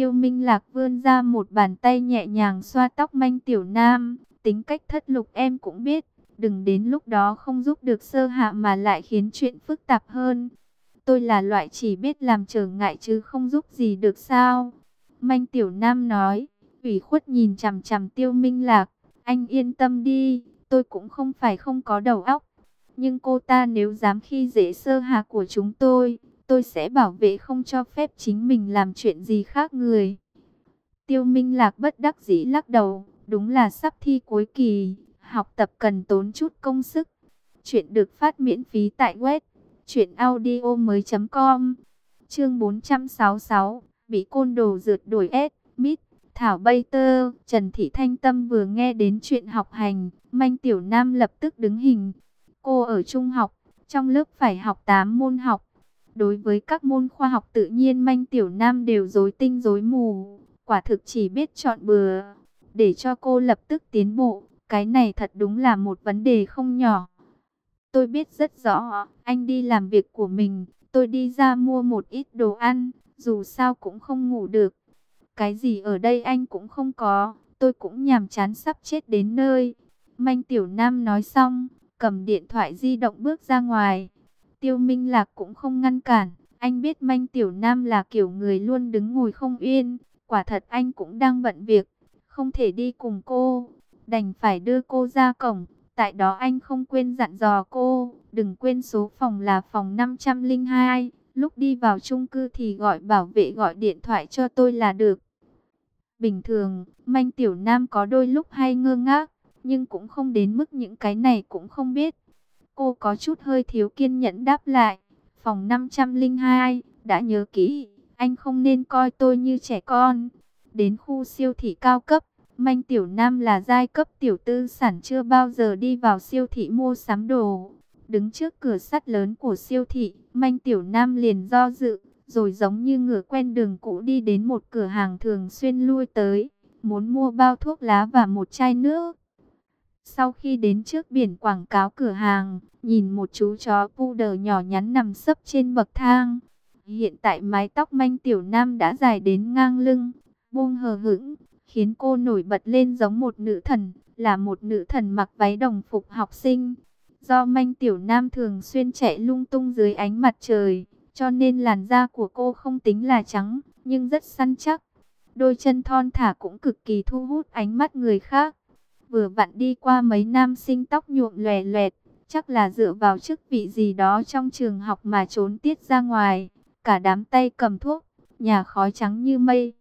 Tiêu Minh Lạc vươn ra một bàn tay nhẹ nhàng xoa tóc Manh Tiểu Nam. Tính cách thất lục em cũng biết, đừng đến lúc đó không giúp được Sơ Hạ mà lại khiến chuyện phức tạp hơn. Tôi là loại chỉ biết làm trở ngại chứ không giúp gì được sao? Manh Tiểu Nam nói, ủy khuất nhìn chằm chằm Tiêu Minh Lạc. Anh yên tâm đi, tôi cũng không phải không có đầu óc. Nhưng cô ta nếu dám khi dễ Sơ Hạ của chúng tôi sẽ bảo vệ không cho phép chính mình làm chuyện gì khác người. Tiêu Minh Lạc bất đắc dĩ lắc đầu, đúng là sắp thi cuối kỳ, học tập cần tốn chút công sức. Chuyện được phát miễn phí tại web truyệnaudiomoi.com. Chương 466, bị côn đồ rượt đuổi mít. Thảo Bay Tơ, Trần Thị Thanh Tâm vừa nghe đến chuyện học hành, Manh Tiểu Nam lập tức đứng hình. Cô ở trung học, trong lớp phải học 8 môn học. Đối với các môn khoa học tự nhiên Manh Tiểu Nam đều rối tinh rối mù, quả thực chỉ biết chọn bừa. Để cho cô lập tức tiến bộ, cái này thật đúng là một vấn đề không nhỏ. Tôi biết rất rõ, anh đi làm việc của mình, tôi đi ra mua một ít đồ ăn, dù sao cũng không ngủ được. Cái gì ở đây anh cũng không có, tôi cũng nhàm chán sắp chết đến nơi. Manh Tiểu Nam nói xong, cầm điện thoại di động bước ra ngoài. Tiêu Minh Lạc cũng không ngăn cản, anh biết Manh Tiểu Nam là kiểu người luôn đứng ngồi không yên, quả thật anh cũng đang bận việc, không thể đi cùng cô, đành phải đưa cô ra cổng. Tại đó anh không quên dặn dò cô, đừng quên số phòng là phòng 502, lúc đi vào chung cư thì gọi bảo vệ gọi điện thoại cho tôi là được. Bình thường, Manh Tiểu Nam có đôi lúc hay ngơ ngác, nhưng cũng không đến mức những cái này cũng không biết. Cô có chút hơi thiếu kiên nhẫn đáp lại, phòng 502, đã nhớ kỹ, anh không nên coi tôi như trẻ con. Đến khu siêu thị cao cấp, Manh Tiểu Nam là giai cấp tiểu tư sản chưa bao giờ đi vào siêu thị mua sắm đồ. Đứng trước cửa sắt lớn của siêu thị, Manh Tiểu Nam liền do dự, rồi giống như ngựa quen đường cũ đi đến một cửa hàng thường xuyên lui tới, muốn mua bao thuốc lá và một chai nước. Sau khi đến trước biển quảng cáo cửa hàng, nhìn một chú chó poodle nhỏ nhắn nằm sấp trên bậc thang. Hiện tại mái tóc Manh Tiểu Nam đã dài đến ngang lưng, buông hờ hững, khiến cô nổi bật lên giống một nữ thần, là một nữ thần mặc váy đồng phục học sinh. Do Manh Tiểu Nam thường xuyên chạy lung tung dưới ánh mặt trời, cho nên làn da của cô không tính là trắng, nhưng rất săn chắc. Đôi chân thon thả cũng cực kỳ thu hút ánh mắt người khác. Vừa vặn đi qua mấy nam sinh tóc nhuộm lòe loẹt, chắc là dựa vào chức vị gì đó trong trường học mà trốn tiết ra ngoài. Cả đám tay cầm thuốc, nhà khói trắng như mây.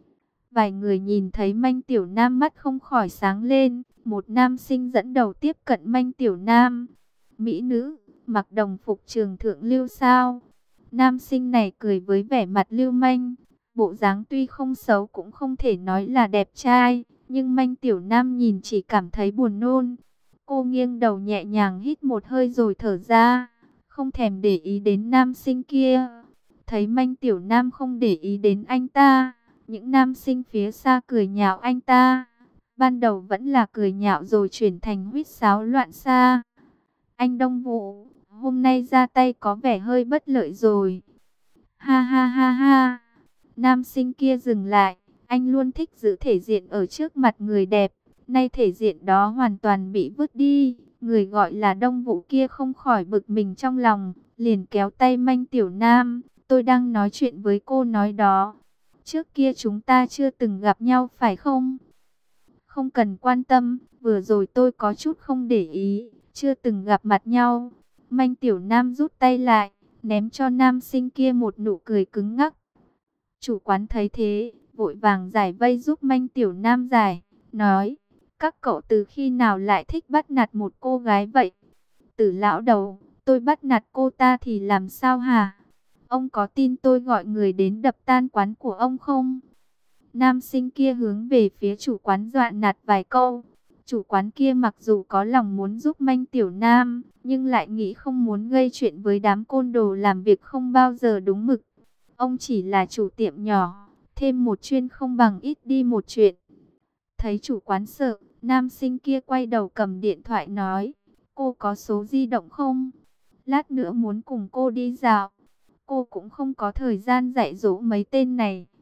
Vài người nhìn thấy Manh Tiểu Nam mắt không khỏi sáng lên. Một nam sinh dẫn đầu tiếp cận Manh Tiểu Nam. Mỹ nữ, mặc đồng phục trường thượng lưu sao? Nam sinh này cười với vẻ mặt lưu manh. Bộ dáng tuy không xấu cũng không thể nói là đẹp trai. Nhưng Manh Tiểu Nam nhìn chỉ cảm thấy buồn nôn. Cô nghiêng đầu nhẹ nhàng hít một hơi rồi thở ra, không thèm để ý đến nam sinh kia. Thấy Manh Tiểu Nam không để ý đến anh ta, những nam sinh phía xa cười nhạo anh ta. Ban đầu vẫn là cười nhạo rồi chuyển thành huýt sáo loạn xạ. Anh Đông Vũ, hôm nay ra tay có vẻ hơi bất lợi rồi. Ha ha ha ha. Nam sinh kia dừng lại, anh luôn thích giữ thể diện ở trước mặt người đẹp. Nay thể diện đó hoàn toàn bị vứt đi. Người gọi là Đông Vũ kia không khỏi bực mình trong lòng, liền kéo tay Manh Tiểu Nam. Tôi đang nói chuyện với cô nói đó. Trước kia chúng ta chưa từng gặp nhau phải không? Không cần quan tâm, vừa rồi tôi có chút không để ý, chưa từng gặp mặt nhau. Manh Tiểu Nam rút tay lại, ném cho nam sinh kia một nụ cười cứng ngắc. Chủ quán thấy thế, vội vàng giải vây giúp Manh Tiểu Nam giải, nói, các cậu từ khi nào lại thích bắt nạt một cô gái vậy? Tử lão đầu, tôi bắt nạt cô ta thì làm sao hả? Ông có tin tôi gọi người đến đập tan quán của ông không? Nam sinh kia hướng về phía chủ quán dọa nạt vài câu. Chủ quán kia mặc dù có lòng muốn giúp Manh Tiểu Nam, nhưng lại nghĩ không muốn gây chuyện với đám côn đồ làm việc không bao giờ đúng mực. Ông chỉ là chủ tiệm nhỏ, thêm một chuyên không bằng ít đi một chuyện. Thấy chủ quán sợ, nam sinh kia quay đầu cầm điện thoại nói, cô có số di động không? Lát nữa muốn cùng cô đi dạo. Cô cũng không có thời gian dạy dỗ mấy tên này,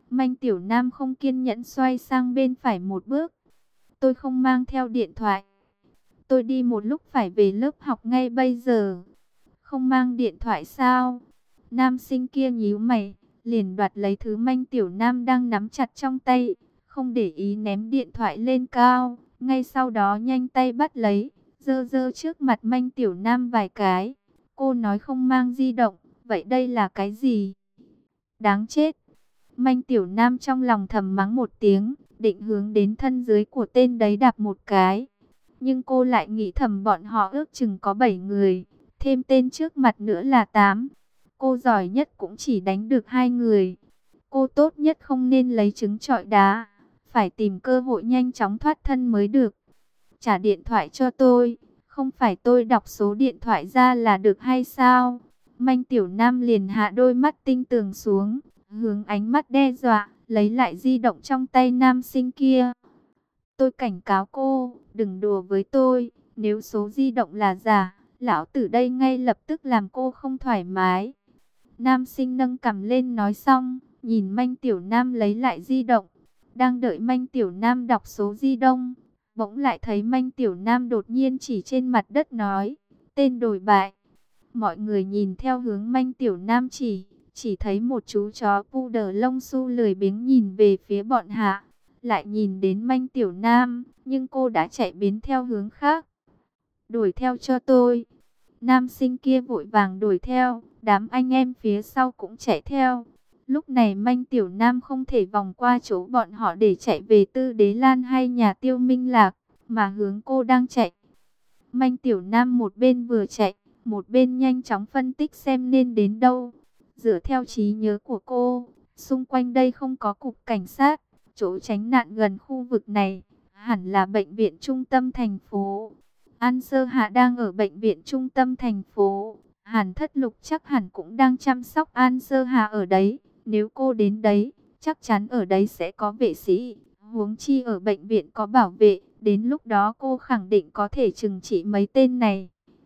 Manh Tiểu Nam không kiên nhẫn xoay sang bên phải một bước. Tôi không mang theo điện thoại. Tôi đi một lúc phải về lớp học ngay bây giờ. Không mang điện thoại sao? Nam sinh kia nhíu mày, liền đoạt lấy thứ Manh Tiểu Nam đang nắm chặt trong tay, không để ý ném điện thoại lên cao, ngay sau đó nhanh tay bắt lấy, giơ giơ trước mặt Manh Tiểu Nam vài cái. Cô nói không mang di động, vậy đây là cái gì? Đáng chết! Manh Tiểu Nam trong lòng thầm mắng một tiếng, định hướng đến thân dưới của tên đấy đạp một cái. Nhưng cô lại nghĩ thầm bọn họ ước chừng có 7 người, thêm tên trước mặt nữa là 8. Cô giỏi nhất cũng chỉ đánh được 2 người. Cô tốt nhất không nên lấy trứng trọi đá, phải tìm cơ hội nhanh chóng thoát thân mới được. Trả điện thoại cho tôi, không phải tôi đọc số điện thoại ra là được hay sao? Manh Tiểu Nam liền hạ đôi mắt tinh tường xuống, hướng ánh mắt đe dọa, lấy lại di động trong tay nam sinh kia. Tôi cảnh cáo cô, đừng đùa với tôi, nếu số di động là giả, lão tử đây ngay lập tức làm cô không thoải mái. Nam sinh nâng cằm lên nói xong, nhìn Manh Tiểu Nam lấy lại di động. Đang đợi Manh Tiểu Nam đọc số di động, bỗng lại thấy Manh Tiểu Nam đột nhiên chỉ trên mặt đất nói, tên đồi bại. Mọi người nhìn theo hướng Manh Tiểu Nam chỉ thấy một chú chó poodle lông xù lười biếng nhìn về phía bọn hạ. Lại nhìn đến Manh Tiểu Nam, nhưng cô đã chạy biến theo hướng khác. Đuổi theo cho tôi. Nam sinh kia vội vàng đuổi theo, đám anh em phía sau cũng chạy theo. Lúc này Manh Tiểu Nam không thể vòng qua chỗ bọn họ để chạy về Tư Đế Lan hay nhà Tiêu Minh Lạc, mà hướng cô đang chạy. Manh Tiểu Nam một bên vừa chạy, một bên nhanh chóng phân tích xem nên đến đâu. Dựa theo trí nhớ của cô, xung quanh đây không có cục cảnh sát, chỗ tránh nạn gần khu vực này hẳn là bệnh viện trung tâm thành phố. An Sơ Hạ đang ở bệnh viện trung tâm thành phố. Hàn Thất Lục chắc hẳn cũng đang chăm sóc An Sơ Hạ ở đấy. Nếu cô đến đấy, chắc chắn ở đấy sẽ có vệ sĩ. Huống chi ở bệnh viện có bảo vệ. Đến lúc đó cô khẳng định có thể trừng trị mấy tên này.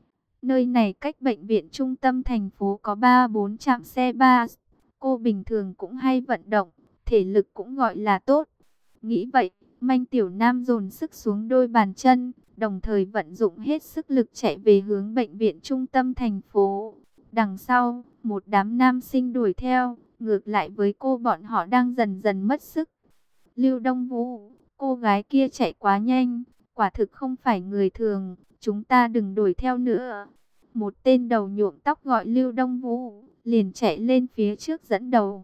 Nơi này cách bệnh viện trung tâm thành phố có 3-4 trạm xe bus. Cô bình thường cũng hay vận động, thể lực cũng gọi là tốt. Nghĩ vậy, Manh Tiểu Nam dồn sức xuống đôi bàn chân, đồng thời vận dụng hết sức lực chạy về hướng bệnh viện trung tâm thành phố. Đằng sau, một đám nam sinh đuổi theo, ngược lại với cô bọn họ đang dần dần mất sức. Lưu Đông Vũ, cô gái kia chạy quá nhanh, quả thực không phải người thường, chúng ta đừng đuổi theo nữa. Một tên đầu nhuộm tóc gọi Lưu Đông Vũ, liền chạy lên phía trước dẫn đầu.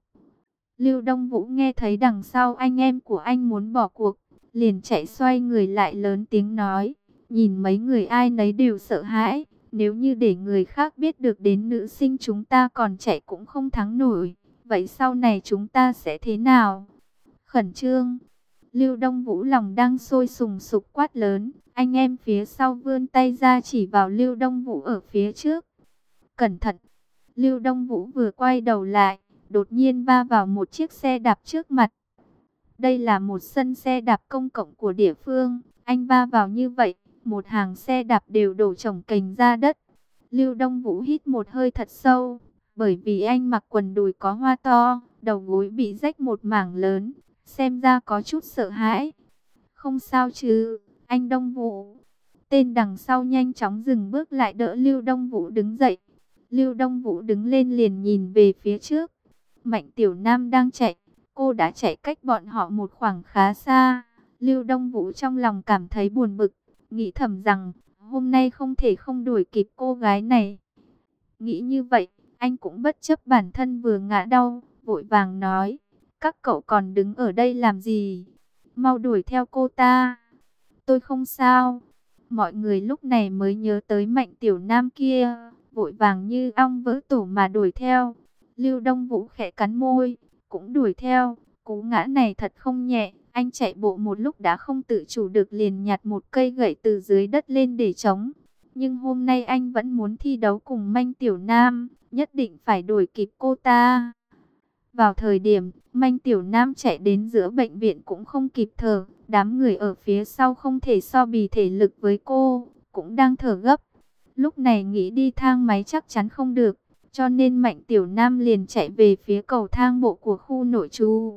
Lưu Đông Vũ nghe thấy đằng sau anh em của anh muốn bỏ cuộc, liền chạy xoay người lại lớn tiếng nói, nhìn mấy người ai nấy đều sợ hãi, nếu như để người khác biết được đến nữ sinh chúng ta còn chạy cũng không thắng nổi, vậy sau này chúng ta sẽ thế nào? Khẩn trương. Lưu Đông Vũ lòng đang sôi sùng sục quát lớn, anh em phía sau vươn tay ra chỉ vào Lưu Đông Vũ ở phía trước. Cẩn thận. Lưu Đông Vũ vừa quay đầu lại, đột nhiên va vào một chiếc xe đạp trước mặt. Đây là một sân xe đạp công cộng của địa phương, anh va vào như vậy, một hàng xe đạp đều đổ chồng kềnh ra đất. Lưu Đông Vũ hít một hơi thật sâu, bởi vì anh mặc quần đùi có hoa to, đầu gối bị rách một mảng lớn, xem ra có chút sợ hãi. Không sao chứ, anh Đông Vũ. Tên đằng sau nhanh chóng dừng bước lại đỡ Lưu Đông Vũ đứng dậy. Lưu Đông Vũ đứng lên liền nhìn về phía trước. Mạnh Tiểu Nam đang chạy, cô đã chạy cách bọn họ một khoảng khá xa. Lưu Đông Vũ trong lòng cảm thấy buồn bực, nghĩ thầm rằng hôm nay không thể không đuổi kịp cô gái này. Nghĩ như vậy, anh cũng bất chấp bản thân vừa ngã đau, vội vàng nói, các cậu còn đứng ở đây làm gì? Mau đuổi theo cô ta. Tôi không sao. Mọi người lúc này mới nhớ tới Mạnh Tiểu Nam kia, vội vàng như ong vỡ tổ mà đuổi theo. Lưu Đông Vũ khẽ cắn môi, cũng đuổi theo. Cú ngã này thật không nhẹ, anh chạy bộ một lúc đã không tự chủ được liền nhặt một cây gậy từ dưới đất lên để chống. Nhưng hôm nay anh vẫn muốn thi đấu cùng Manh Tiểu Nam, nhất định phải đuổi kịp cô ta. Vào thời điểm, Manh Tiểu Nam chạy đến giữa bệnh viện cũng không kịp thở. Đám người ở phía sau không thể so bì thể lực với cô, cũng đang thở gấp. Lúc này nghĩ đi thang máy chắc chắn không được, cho nên Mạnh Tiểu Nam liền chạy về phía cầu thang bộ của khu nội trú.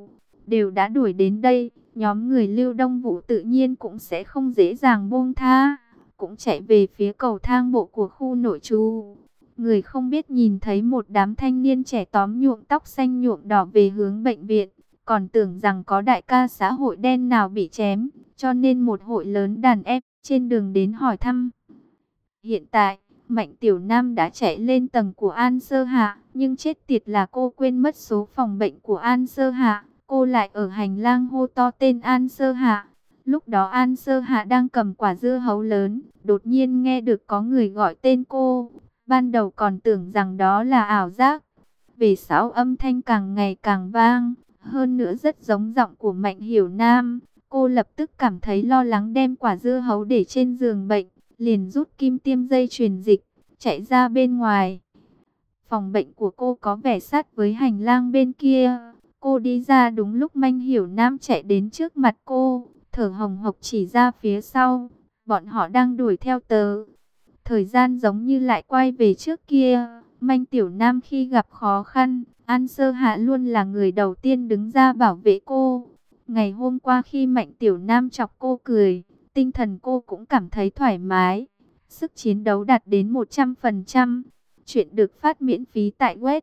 đều đã đuổi đến đây, nhóm người Lưu Đông Vũ tự nhiên cũng sẽ không dễ dàng buông tha, cũng chạy về phía cầu thang bộ của khu nội trú. Người không biết nhìn thấy một đám thanh niên trẻ tóm nhuộm tóc xanh nhuộm đỏ về hướng bệnh viện, còn tưởng rằng có đại ca xã hội đen nào bị chém, cho nên một hội lớn đàn em trên đường đến hỏi thăm. Hiện tại, Mạnh Tiểu Nam đã chạy lên tầng của An Sơ Hạ, nhưng chết tiệt là cô quên mất số phòng bệnh của An Sơ Hạ, cô lại ở hành lang hô to tên An Sơ Hạ. Lúc đó An Sơ Hạ đang cầm quả dưa hấu lớn, đột nhiên nghe được có người gọi tên cô. Ban đầu còn tưởng rằng đó là ảo giác. Về sau âm thanh càng ngày càng vang, hơn nữa rất giống giọng của Mạnh Hiểu Nam. Cô lập tức cảm thấy lo lắng, đem quả dưa hấu để trên giường bệnh, liền rút kim tiêm dây truyền dịch, chạy ra bên ngoài. Phòng bệnh của cô có vẻ sát với hành lang bên kia. Cô đi ra đúng lúc Mạnh Hiểu Nam chạy đến trước mặt cô, thở hồng hộc chỉ ra phía sau. Bọn họ đang đuổi theo tớ. Thời gian giống như lại quay về trước kia. Mạnh Tiểu Nam khi gặp khó khăn, An Sơ Hạ luôn là người đầu tiên đứng ra bảo vệ cô. Ngày hôm qua khi Mạnh Tiểu Nam chọc cô cười, tinh thần cô cũng cảm thấy thoải mái. Sức chiến đấu đạt đến 100%. Chuyện được phát miễn phí tại web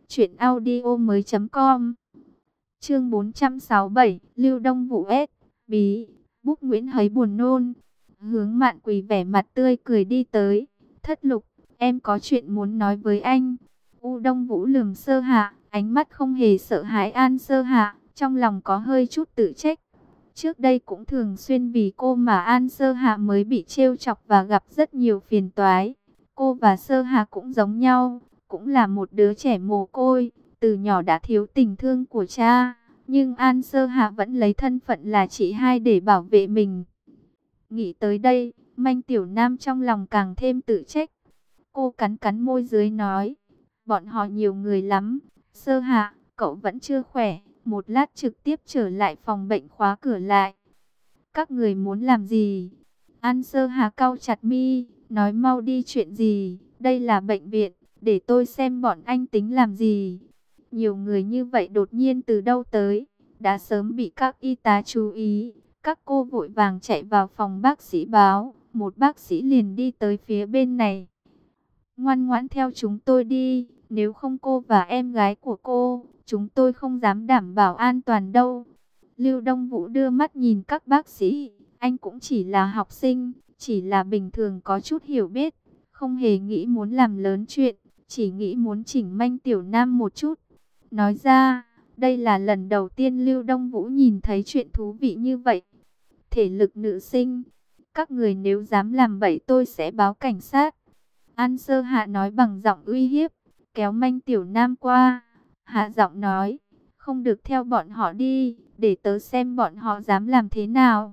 truyệnaudiomoi.com. Chương 467, Lưu Đông Vũ S. Bí, Búc Nguyễn Hấy buồn nôn. Hướng Mạn Quỳ vẻ mặt tươi cười đi tới. Thất Lục, em có chuyện muốn nói với anh. U Đông Vũ lườm Sơ Hạ, ánh mắt không hề sợ hãi An Sơ Hạ, trong lòng có hơi chút tự trách. Trước đây cũng thường xuyên vì cô mà An Sơ Hạ mới bị trêu chọc và gặp rất nhiều phiền toái. Cô và Sơ Hạ cũng giống nhau, cũng là một đứa trẻ mồ côi, từ nhỏ đã thiếu tình thương của cha. Nhưng An Sơ Hạ vẫn lấy thân phận là chị hai để bảo vệ mình. Nghĩ tới đây, Mạnh Tiểu Nam trong lòng càng thêm tự trách. Cô cắn cắn môi dưới nói, bọn họ nhiều người lắm. Sơ Hạ, cậu vẫn chưa khỏe, một lát trực tiếp trở lại phòng bệnh khóa cửa lại. Các người muốn làm gì? An Sơ Hạ cau chặt mi, nói mau đi, chuyện gì? Đây là bệnh viện, để tôi xem bọn anh tính làm gì. Nhiều người như vậy đột nhiên từ đâu tới, đã sớm bị các y tá chú ý. Các cô vội vàng chạy vào phòng bác sĩ báo, một bác sĩ liền đi tới phía bên này. Ngoan ngoãn theo chúng tôi đi, nếu không cô và em gái của cô, chúng tôi không dám đảm bảo an toàn đâu. Lưu Đông Vũ đưa mắt nhìn các bác sĩ, anh cũng chỉ là học sinh, chỉ là bình thường có chút hiểu biết, không hề nghĩ muốn làm lớn chuyện, chỉ nghĩ muốn chỉnh Mạnh Tiểu Nam một chút. Nói ra, đây là lần đầu tiên Lưu Đông Vũ nhìn thấy chuyện thú vị như vậy. Thể lực nữ sinh, các người nếu dám làm bậy tôi sẽ báo cảnh sát. An Sơ Hạ nói bằng giọng uy hiếp, kéo Mạnh Tiểu Nam qua, hạ giọng nói, không được theo bọn họ đi, để tớ xem bọn họ dám làm thế nào.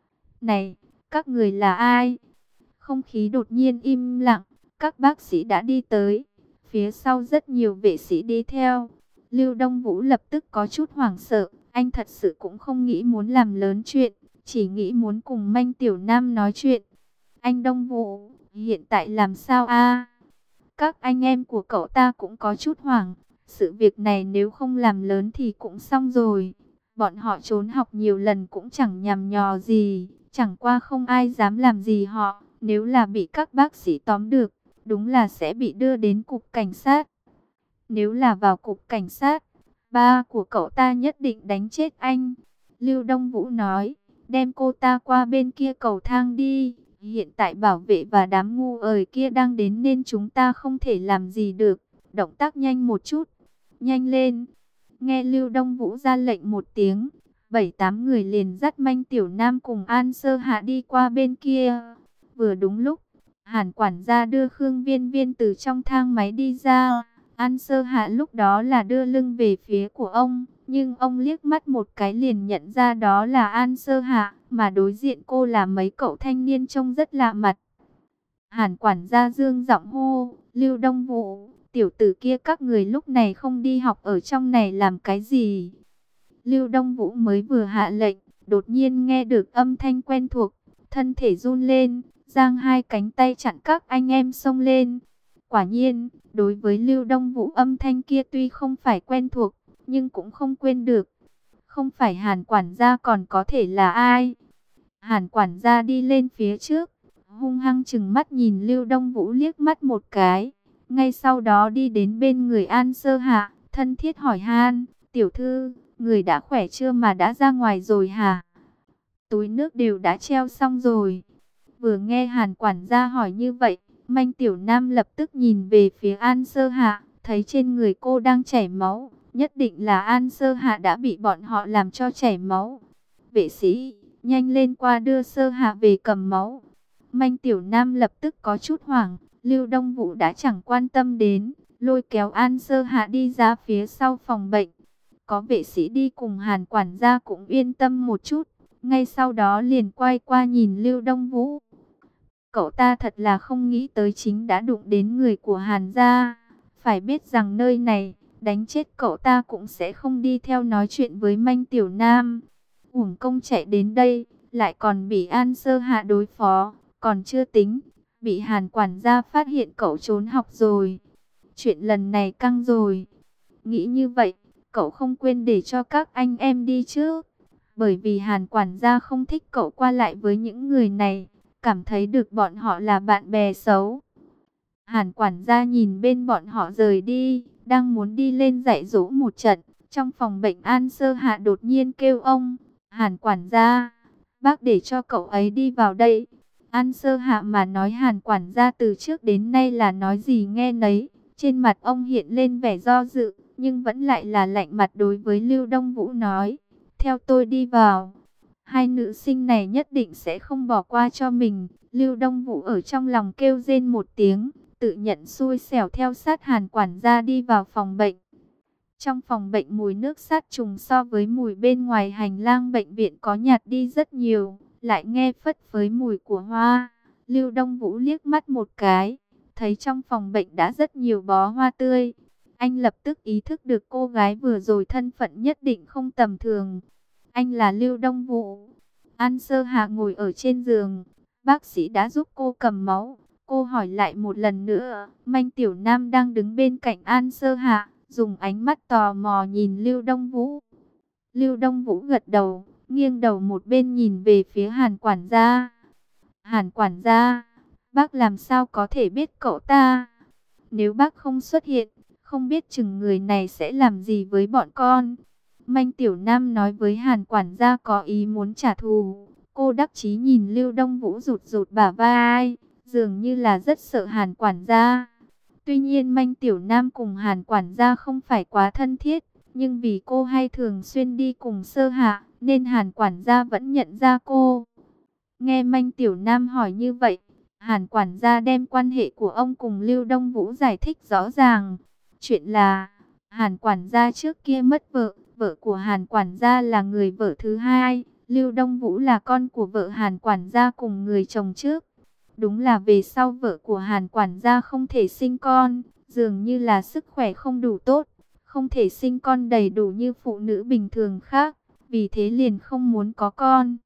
Này, các người là ai? Không khí đột nhiên im lặng, các bác sĩ đã đi tới, phía sau rất nhiều vệ sĩ đi theo. Lưu Đông Vũ lập tức có chút hoảng sợ, anh thật sự cũng không nghĩ muốn làm lớn chuyện, chỉ nghĩ muốn cùng Mạnh Tiểu Nam nói chuyện. Anh Đông Vũ, hiện tại làm sao a? Các anh em của cậu ta cũng có chút hoảng, sự việc này nếu không làm lớn thì cũng xong rồi. Bọn họ trốn học nhiều lần cũng chẳng nhằm nhò gì, chẳng qua không ai dám làm gì họ, nếu là bị các bác sĩ tóm được, đúng là sẽ bị đưa đến cục cảnh sát. Nếu là vào cục cảnh sát, ba của cậu ta nhất định đánh chết anh. Lưu Đông Vũ nói, đem cô ta qua bên kia cầu thang đi. Hiện tại bảo vệ và đám ngu ời kia đang đến nên chúng ta không thể làm gì được. Động tác nhanh một chút. Nhanh lên. Nghe Lưu Đông Vũ ra lệnh một tiếng, 7-8 người liền dắt Mạnh Tiểu Nam cùng An Sơ Hạ đi qua bên kia. Vừa đúng lúc, Hàn quản gia đưa Khương Viên Viên từ trong thang máy đi ra. An Sơ Hạ lúc đó là đưa lưng về phía của ông, nhưng ông liếc mắt một cái liền nhận ra đó là An Sơ Hạ, mà đối diện cô là mấy cậu thanh niên trông rất lạ mặt. Hàn quản gia dương giọng hô, Lưu Đông Vũ, tiểu tử kia các người lúc này không đi học ở trong này làm cái gì? Lưu Đông Vũ mới vừa hạ lệnh, đột nhiên nghe được âm thanh quen thuộc, thân thể run lên, giang hai cánh tay chặn các anh em xông lên. Quả nhiên, đối với Lưu Đông Vũ âm thanh kia tuy không phải quen thuộc, nhưng cũng không quên được. Không phải Hàn quản gia còn có thể là ai? Hàn quản gia đi lên phía trước, hung hăng trừng mắt nhìn Lưu Đông Vũ liếc mắt một cái. Ngay sau đó đi đến bên người An Sơ Hạ, thân thiết hỏi han, tiểu thư, người đã khỏe chưa mà đã ra ngoài rồi hả? Túi nước đều đã treo xong rồi. Vừa nghe Hàn quản gia hỏi như vậy, Manh Tiểu Nam lập tức nhìn về phía An Sơ Hạ, thấy trên người cô đang chảy máu, nhất định là An Sơ Hạ đã bị bọn họ làm cho chảy máu. Vệ sĩ, nhanh lên qua đưa Sơ Hạ về cầm máu. Manh Tiểu Nam lập tức có chút hoảng, Lưu Đông Vũ đã chẳng quan tâm đến, lôi kéo An Sơ Hạ đi ra phía sau phòng bệnh. Có vệ sĩ đi cùng Hàn quản gia cũng yên tâm một chút, ngay sau đó liền quay qua nhìn Lưu Đông Vũ. Cậu ta thật là không nghĩ tới chính đã đụng đến người của Hàn gia. Phải biết rằng nơi này, đánh chết cậu ta cũng sẽ không đi theo nói chuyện với Manh Tiểu Nam. Uổng công chạy đến đây, lại còn bị An Sơ Hạ đối phó, còn chưa tính, bị Hàn quản gia phát hiện cậu trốn học rồi. Chuyện lần này căng rồi. Nghĩ như vậy, cậu không quên để cho các anh em đi trước. Bởi vì Hàn quản gia không thích cậu qua lại với những người này, cảm thấy được bọn họ là bạn bè xấu. Hàn quản gia nhìn bên bọn họ rời đi, đang muốn đi lên dạy dỗ một trận. Trong phòng bệnh An Sơ Hạ đột nhiên kêu ông, Hàn quản gia, bác để cho cậu ấy đi vào đây. An Sơ Hạ mà nói Hàn quản gia từ trước đến nay là nói gì nghe nấy. Trên mặt ông hiện lên vẻ do dự, nhưng vẫn lại là lạnh mặt đối với Lưu Đông Vũ nói, theo tôi đi vào. Hai nữ sinh này nhất định sẽ không bỏ qua cho mình. Lưu Đông Vũ ở trong lòng kêu rên một tiếng, tự nhận xui xẻo theo sát Hàn quản gia đi vào phòng bệnh. Trong phòng bệnh mùi nước sát trùng so với mùi bên ngoài hành lang bệnh viện có nhạt đi rất nhiều, lại nghe phất phới mùi của hoa. Lưu Đông Vũ liếc mắt một cái, thấy trong phòng bệnh đã rất nhiều bó hoa tươi. Anh lập tức ý thức được cô gái vừa rồi thân phận nhất định không tầm thường. Anh là Lưu Đông Vũ. An Sơ Hạ ngồi ở trên giường, bác sĩ đã giúp cô cầm máu. Cô hỏi lại một lần nữa, Manh Tiểu Nam đang đứng bên cạnh An Sơ Hạ, dùng ánh mắt tò mò nhìn Lưu Đông Vũ. Lưu Đông Vũ gật đầu, nghiêng đầu một bên nhìn về phía Hàn quản gia. Hàn quản gia, bác làm sao có thể biết cậu ta? Nếu bác không xuất hiện, không biết chừng người này sẽ làm gì với bọn con. Manh Tiểu Nam nói với Hàn quản gia có ý muốn trả thù. Cô đắc chí nhìn Lưu Đông Vũ rụt rụt bả vai, dường như là rất sợ Hàn quản gia. Tuy nhiên Manh Tiểu Nam cùng Hàn quản gia không phải quá thân thiết, nhưng vì cô hay thường xuyên đi cùng Sơ Hạ, nên Hàn quản gia vẫn nhận ra cô. Nghe Manh Tiểu Nam hỏi như vậy, Hàn quản gia đem quan hệ của ông cùng Lưu Đông Vũ giải thích rõ ràng. Chuyện là, Hàn quản gia trước kia mất vợ, vợ của Hàn quản gia là người vợ thứ hai. Lưu Đông Vũ là con của vợ Hàn quản gia cùng người chồng trước. Đúng là về sau vợ của Hàn quản gia không thể sinh con, dường như là sức khỏe không đủ tốt, không thể sinh con đầy đủ như phụ nữ bình thường khác, vì thế liền không muốn có con.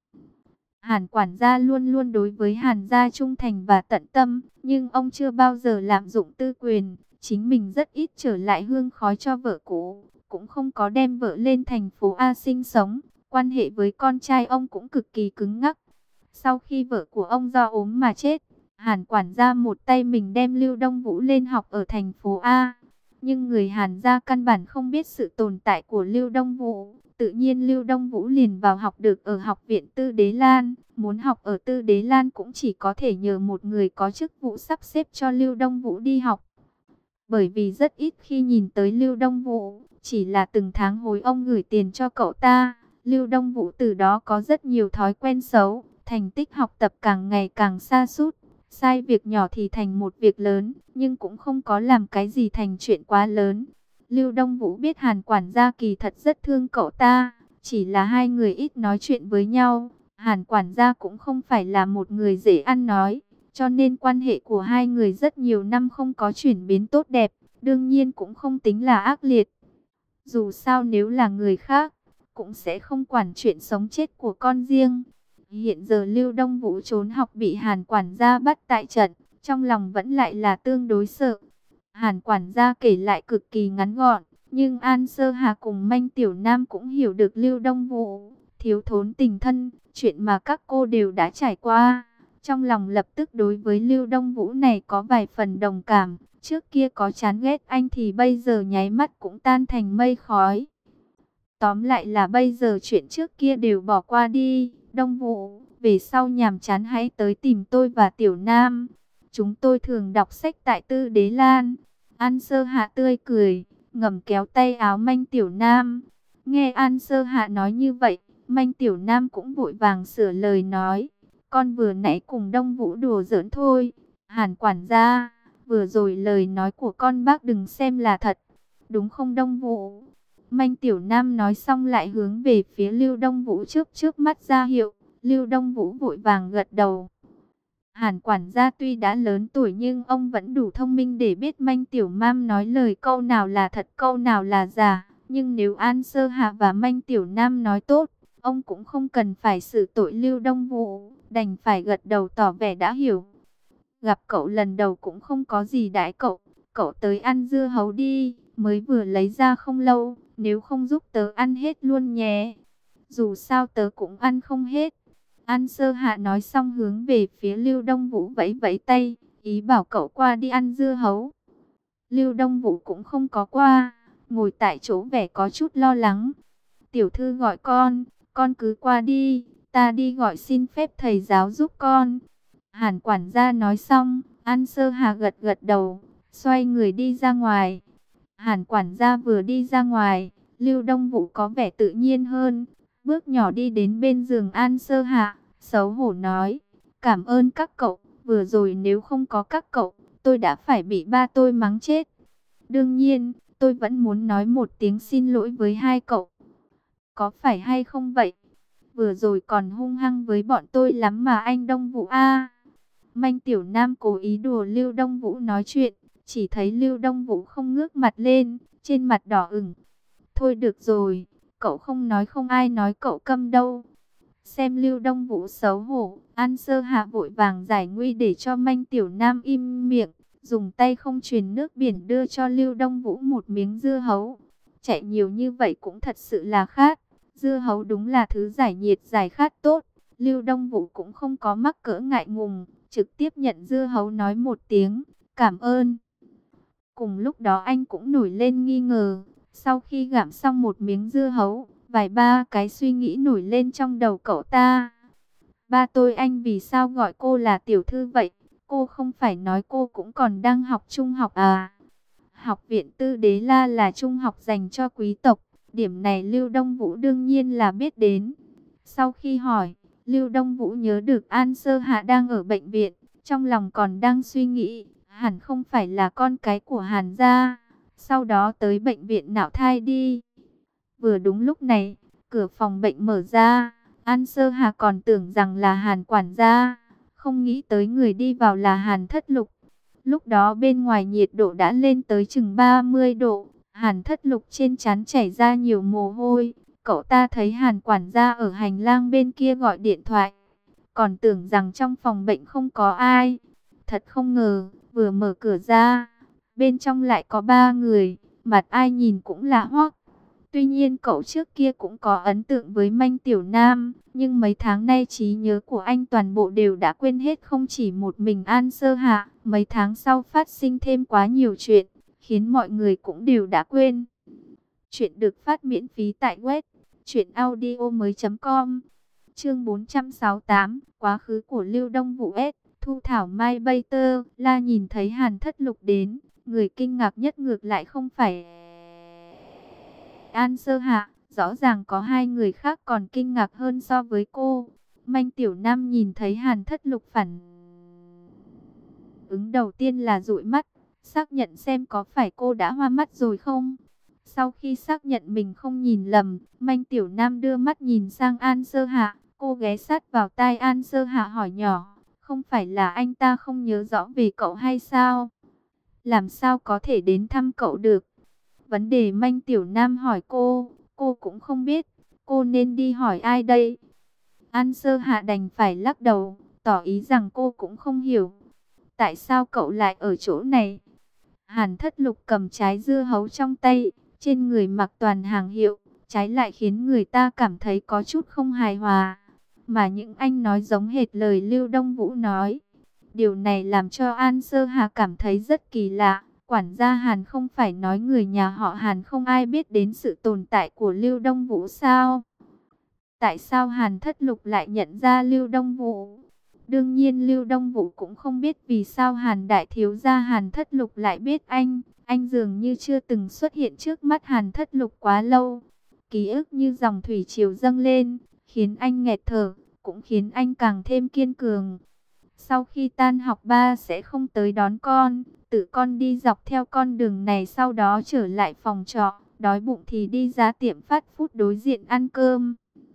Hàn quản gia luôn luôn đối với Hàn gia trung thành và tận tâm, nhưng ông chưa bao giờ lạm dụng tư quyền, chính mình rất ít trở lại hương khói cho vợ cũ, cũng không có đem vợ lên thành phố A sinh sống, quan hệ với con trai ông cũng cực kỳ cứng ngắc. Sau khi vợ của ông do ốm mà chết, Hàn quản gia một tay mình đem Lưu Đông Vũ lên học ở thành phố A. Nhưng người Hàn gia căn bản không biết sự tồn tại của Lưu Đông Vũ. Tự nhiên Lưu Đông Vũ liền vào học được ở học viện Tư Đế Lan. Muốn học ở Tư Đế Lan cũng chỉ có thể nhờ một người có chức vụ sắp xếp cho Lưu Đông Vũ đi học. Bởi vì rất ít khi nhìn tới Lưu Đông Vũ, chỉ là từng tháng hồi ông gửi tiền cho cậu ta. Lưu Đông Vũ từ đó có rất nhiều thói quen xấu, thành tích học tập càng ngày càng sa sút. Sai việc nhỏ thì thành một việc lớn, nhưng cũng không có làm cái gì thành chuyện quá lớn. Lưu Đông Vũ biết Hàn quản gia kỳ thật rất thương cậu ta, chỉ là hai người ít nói chuyện với nhau. Hàn quản gia cũng không phải là một người dễ ăn nói, cho nên quan hệ của hai người rất nhiều năm không có chuyển biến tốt đẹp, đương nhiên cũng không tính là ác liệt. Dù sao nếu là người khác, cũng sẽ không quản chuyện sống chết của con riêng. Hiện giờ Lưu Đông Vũ trốn học bị Hàn quản gia bắt tại trận, trong lòng vẫn lại là tương đối sợ. Hàn quản gia kể lại cực kỳ ngắn gọn, Nhưng An Sơ Hà cùng Manh Tiểu Nam cũng hiểu được Lưu Đông Vũ thiếu thốn tình thân, chuyện mà các cô đều đã trải qua. Trong lòng lập tức đối với Lưu Đông Vũ này có vài phần đồng cảm. Trước kia có chán ghét anh thì bây giờ nháy mắt cũng tan thành mây khói. Tóm lại là bây giờ chuyện trước kia đều bỏ qua đi. Đông Vũ, về sau nhàm chán hãy tới tìm tôi và Tiểu Nam. Chúng tôi thường đọc sách tại Tư Đế Lan. An Sơ Hạ tươi cười, ngầm kéo tay áo Manh Tiểu Nam. Nghe An Sơ Hạ nói như vậy, Manh Tiểu Nam cũng vội vàng sửa lời nói. Con vừa nãy cùng Đông Vũ đùa giỡn thôi. Hàn quản gia, vừa rồi lời nói của con bác đừng xem là thật. Đúng không Đông Vũ? Manh Tiểu Nam nói xong lại hướng về phía Lưu Đông Vũ trước mắt ra hiệu. Lưu Đông Vũ vội vàng gật đầu. Hàn quản gia tuy đã lớn tuổi nhưng ông vẫn đủ thông minh để biết Manh Tiểu Nam nói lời câu nào là thật câu nào là giả. Nhưng nếu An Sơ Hạ và Manh Tiểu Nam nói tốt, ông cũng không cần phải xử tội Lưu Đông Vũ, đành phải gật đầu tỏ vẻ đã hiểu. Gặp cậu lần đầu cũng không có gì đãi cậu, cậu tới ăn dưa hấu đi, mới vừa lấy ra không lâu, nếu không giúp tớ ăn hết luôn nhé. Dù sao tớ cũng ăn không hết. An Sơ Hạ nói xong hướng về phía Lưu Đông Vũ vẫy vẫy tay, ý bảo cậu qua đi ăn dưa hấu. Lưu Đông Vũ cũng không có qua, ngồi tại chỗ vẻ có chút lo lắng. Tiểu thư gọi con cứ qua đi, ta đi gọi xin phép thầy giáo giúp con. Hàn quản gia nói xong, An Sơ Hà gật gật đầu, xoay người đi ra ngoài. Hàn quản gia vừa đi ra ngoài, Lưu Đông Vũ có vẻ tự nhiên hơn, bước nhỏ đi đến bên giường An Sơ Hà, xấu hổ nói, cảm ơn các cậu, vừa rồi nếu không có các cậu, tôi đã phải bị ba tôi mắng chết. Đương nhiên, tôi vẫn muốn nói một tiếng xin lỗi với hai cậu. Có phải hay không vậy? Vừa rồi còn hung hăng với bọn tôi lắm mà anh Đông Vũ a. Manh Tiểu Nam cố ý đùa Lưu Đông Vũ nói chuyện, chỉ thấy Lưu Đông Vũ không ngước mặt lên, trên mặt đỏ ửng. Thôi được rồi, cậu không nói không ai nói cậu câm đâu. Xem Lưu Đông Vũ xấu hổ, An Sơ Hạ vội vàng giải nguy để cho Manh Tiểu Nam im miệng, dùng tay không truyền nước biển đưa cho Lưu Đông Vũ một miếng dưa hấu. Chạy nhiều như vậy cũng thật sự là khát, dưa hấu đúng là thứ giải nhiệt giải khát tốt. Lưu Đông Vũ cũng không có mắc cỡ ngại ngùng, trực tiếp nhận dưa hấu nói một tiếng, cảm ơn. Cùng lúc đó anh cũng nổi lên nghi ngờ, sau khi gặm xong một miếng dưa hấu, vài ba cái suy nghĩ nổi lên trong đầu cậu ta. Ba tôi anh vì sao gọi cô là tiểu thư vậy? Cô không phải nói cô cũng còn đang học trung học à? Học viện Tư Đế La là trung học dành cho quý tộc, điểm này Lưu Đông Vũ đương nhiên là biết đến. Sau khi hỏi, Lưu Đông Vũ nhớ được An Sơ Hạ đang ở bệnh viện, trong lòng còn đang suy nghĩ, hẳn không phải là con cái của Hàn gia, sau đó tới bệnh viện nạo thai đi. Vừa đúng lúc này, cửa phòng bệnh mở ra, An Sơ Hạ còn tưởng rằng là Hàn quản gia, không nghĩ tới người đi vào là Hàn Thất Lục. Lúc đó bên ngoài nhiệt độ đã lên tới chừng 30 độ, Hàn Thất Lục trên trán chảy ra nhiều mồ hôi. Cậu ta thấy Hàn quản gia ở hành lang bên kia gọi điện thoại, còn tưởng rằng trong phòng bệnh không có ai. Thật không ngờ, vừa mở cửa ra, bên trong lại có ba người, mặt ai nhìn cũng lạ hoắc. Tuy nhiên cậu trước kia cũng có ấn tượng với Manh Tiểu Nam, nhưng mấy tháng nay trí nhớ của anh toàn bộ đều đã quên hết, không chỉ một mình An Sơ Hạ. Mấy tháng sau phát sinh thêm quá nhiều chuyện, khiến mọi người cũng đều đã quên. Chuyện được phát miễn phí tại web truyệnaudiomoi.com. Chương 468, quá khứ của Lưu Đông Vũ S. Thu Thảo Mai Bay Tơ La nhìn thấy Hàn Thất Lục đến, người kinh ngạc nhất ngược lại không phải An Sơ Hạ, rõ ràng có hai người khác còn kinh ngạc hơn so với cô. Manh Tiểu Nam nhìn thấy Hàn Thất Lục phản ứng đầu tiên là dụi mắt, xác nhận xem có phải cô đã hoa mắt rồi không. Sau khi xác nhận mình không nhìn lầm, Manh Tiểu Nam đưa mắt nhìn sang An Sơ Hạ, cô ghé sát vào tai An Sơ Hạ hỏi nhỏ, không phải là anh ta không nhớ rõ về cậu hay sao? Làm sao có thể đến thăm cậu được? Vấn đề Manh Tiểu Nam hỏi cô cũng không biết, cô nên đi hỏi ai đây? An Sơ Hạ đành phải lắc đầu, tỏ ý rằng cô cũng không hiểu. Tại sao cậu lại ở chỗ này? Hàn Thất Lục cầm trái dưa hấu trong tay, trên người mặc toàn hàng hiệu, trái lại khiến người ta cảm thấy có chút không hài hòa. Mà những anh nói giống hệt lời Lưu Đông Vũ nói. Điều này làm cho An Sơ Hà cảm thấy rất kỳ lạ. Quản gia Hàn không phải nói người nhà họ Hàn không ai biết đến sự tồn tại của Lưu Đông Vũ sao? Tại sao Hàn Thất Lục lại nhận ra Lưu Đông Vũ? Đương nhiên Lưu Đông Vũ cũng không biết vì sao Hàn Đại Thiếu gia Hàn Thất Lục lại biết anh. Anh dường như chưa từng xuất hiện trước mắt Hàn Thất Lục quá lâu. Ký ức như dòng thủy triều dâng lên, khiến anh nghẹt thở, cũng khiến anh càng thêm kiên cường. Sau khi tan học ba sẽ không tới đón con, tự con đi dọc theo con đường này, sau đó trở lại phòng trọ, đói bụng thì đi ra tiệm fast food đối diện ăn cơm.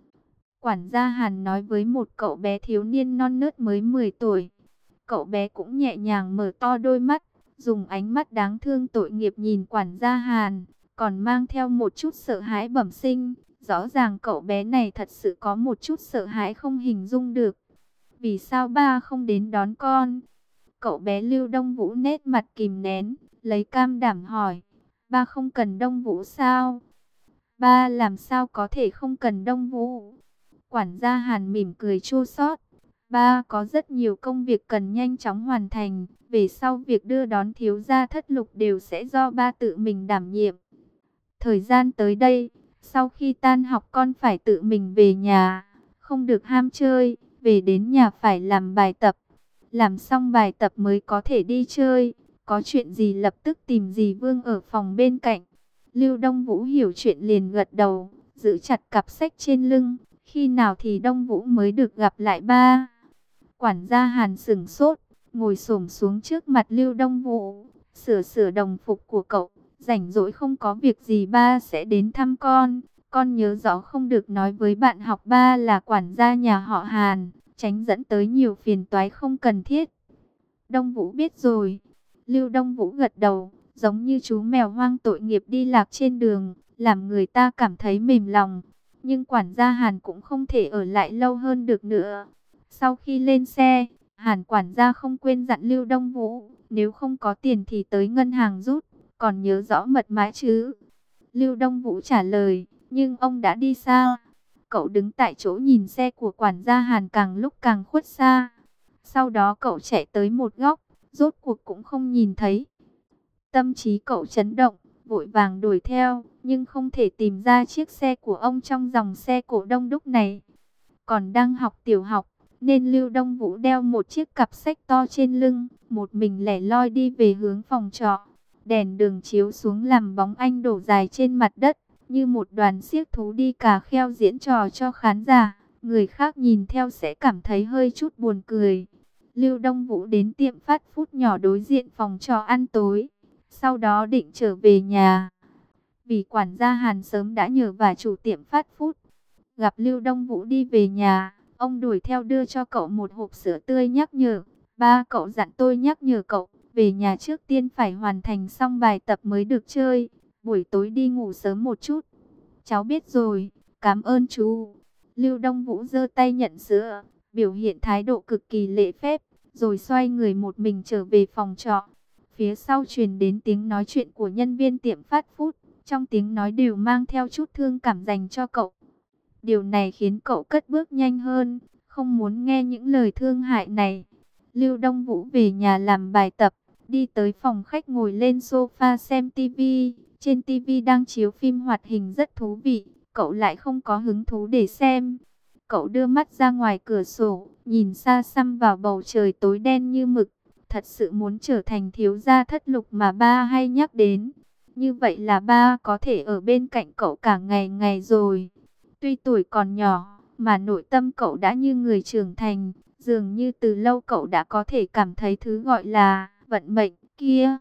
Quản gia Hàn nói với một cậu bé thiếu niên non nớt mới 10 tuổi. Cậu bé cũng nhẹ nhàng mở to đôi mắt, dùng ánh mắt đáng thương tội nghiệp nhìn quản gia Hàn, còn mang theo một chút sợ hãi bẩm sinh. Rõ ràng cậu bé này thật sự có một chút sợ hãi không hình dung được. Vì sao ba không đến đón con? Cậu bé Lưu Đông Vũ nét mặt kìm nén, lấy cam đảm hỏi. Ba không cần Đông Vũ sao? Ba làm sao có thể không cần Đông Vũ? Quản gia Hàn mỉm cười chua xót. Ba có rất nhiều công việc cần nhanh chóng hoàn thành. Về sau việc đưa đón thiếu gia Thất Lục đều sẽ do ba tự mình đảm nhiệm. Thời gian tới đây, sau khi tan học con phải tự mình về nhà. Không được ham chơi, về đến nhà phải làm bài tập. Làm xong bài tập mới có thể đi chơi. Có chuyện gì lập tức tìm dì Vương ở phòng bên cạnh. Lưu Đông Vũ hiểu chuyện liền gật đầu, giữ chặt cặp sách trên lưng. Khi nào thì Đông Vũ mới được gặp lại ba? Quản gia Hàn sững sốt, ngồi xổm xuống trước mặt Lưu Đông Vũ, sửa đồng phục của cậu. Rảnh rỗi không có việc gì ba sẽ đến thăm con. Con nhớ rõ không được nói với bạn học ba là quản gia nhà họ Hàn, tránh dẫn tới nhiều phiền toái không cần thiết. Đông Vũ biết rồi. Lưu Đông Vũ gật đầu, giống như chú mèo hoang tội nghiệp đi lạc trên đường, làm người ta cảm thấy mềm lòng. Nhưng quản gia Hàn cũng không thể ở lại lâu hơn được nữa. Sau khi lên xe, Hàn quản gia không quên dặn Lưu Đông Vũ, nếu không có tiền thì tới ngân hàng rút, còn nhớ rõ mật mã chứ? Lưu Đông Vũ trả lời, nhưng ông đã đi xa. Cậu đứng tại chỗ nhìn xe của quản gia Hàn càng lúc càng khuất xa. Sau đó cậu chạy tới một góc, rốt cuộc cũng không nhìn thấy. Tâm trí cậu chấn động, vội vàng đuổi theo, nhưng không thể tìm ra chiếc xe của ông trong dòng xe cổ đông đúc này. Còn đang học tiểu học, nên Lưu Đông Vũ đeo một chiếc cặp sách to trên lưng, một mình lẻ loi đi về hướng phòng trọ. Đèn đường chiếu xuống làm bóng anh đổ dài trên mặt đất, như một đoàn xiếc thú đi cà kheo diễn trò cho khán giả. Người khác nhìn theo sẽ cảm thấy hơi chút buồn cười. Lưu Đông Vũ đến tiệm fast food nhỏ đối diện phòng trọ ăn tối, sau đó định trở về nhà. Vì quản gia Hàn sớm đã nhờ vả chủ tiệm fast food. Gặp Lưu Đông Vũ đi về nhà, ông đuổi theo đưa cho cậu một hộp sữa tươi nhắc nhở. Ba cậu dặn tôi nhắc nhở cậu, về nhà trước tiên phải hoàn thành xong bài tập mới được chơi. Buổi tối đi ngủ sớm một chút. Cháu biết rồi, cảm ơn chú. Lưu Đông Vũ giơ tay nhận sữa, biểu hiện thái độ cực kỳ lễ phép, rồi xoay người một mình trở về phòng trọ. Phía sau truyền đến tiếng nói chuyện của nhân viên tiệm fast food, trong tiếng nói đều mang theo chút thương cảm dành cho cậu. Điều này khiến cậu cất bước nhanh hơn, không muốn nghe những lời thương hại này. Lưu Đông Vũ về nhà làm bài tập, đi tới phòng khách ngồi lên sofa xem tivi. Trên tivi đang chiếu phim hoạt hình rất thú vị, cậu lại không có hứng thú để xem. Cậu đưa mắt ra ngoài cửa sổ, nhìn xa xăm vào bầu trời tối đen như mực. Thật sự muốn trở thành thiếu gia Thất Lục mà ba hay nhắc đến. Như vậy là ba có thể ở bên cạnh cậu cả ngày ngày rồi. Tuy tuổi còn nhỏ, mà nội tâm cậu đã như người trưởng thành. Dường như từ lâu cậu đã có thể cảm thấy thứ gọi là vận mệnh kia.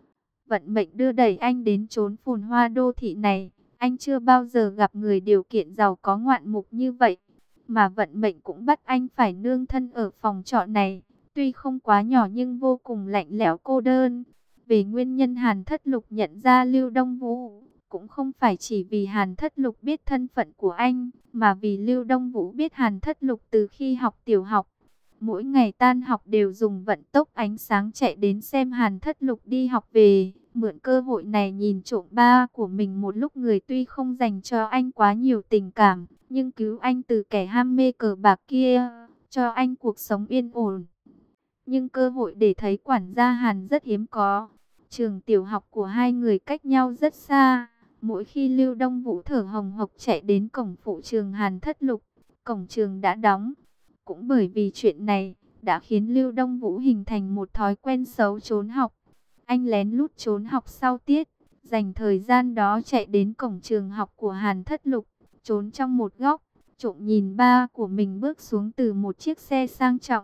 Vận mệnh đưa đẩy anh đến chốn phồn hoa đô thị này. Anh chưa bao giờ gặp người điều kiện giàu có ngoạn mục như vậy. Mà vận mệnh cũng bắt anh phải nương thân ở phòng trọ này. Tuy không quá nhỏ nhưng vô cùng lạnh lẽo cô đơn. Về nguyên nhân Hàn Thất Lục nhận ra Lưu Đông Vũ, cũng không phải chỉ vì Hàn Thất Lục biết thân phận của anh, mà vì Lưu Đông Vũ biết Hàn Thất Lục từ khi học tiểu học. Mỗi ngày tan học đều dùng vận tốc ánh sáng chạy đến xem Hàn Thất Lục đi học về, mượn cơ hội này nhìn trộm ba của mình một lúc. Người tuy không dành cho anh quá nhiều tình cảm, nhưng cứu anh từ kẻ ham mê cờ bạc kia, cho anh cuộc sống yên ổn. Nhưng cơ hội để thấy quản gia Hàn rất hiếm có. Trường tiểu học của hai người cách nhau rất xa. Mỗi khi Lưu Đông Vũ thở hồng hộc chạy đến cổng phụ trường Hàn Thất Lục, cổng trường đã đóng. Cũng bởi vì chuyện này, đã khiến Lưu Đông Vũ hình thành một thói quen xấu trốn học. Anh lén lút trốn học sau tiết, dành thời gian đó chạy đến cổng trường học của Hàn Thất Lục, trốn trong một góc, trộm nhìn ba của mình bước xuống từ một chiếc xe sang trọng.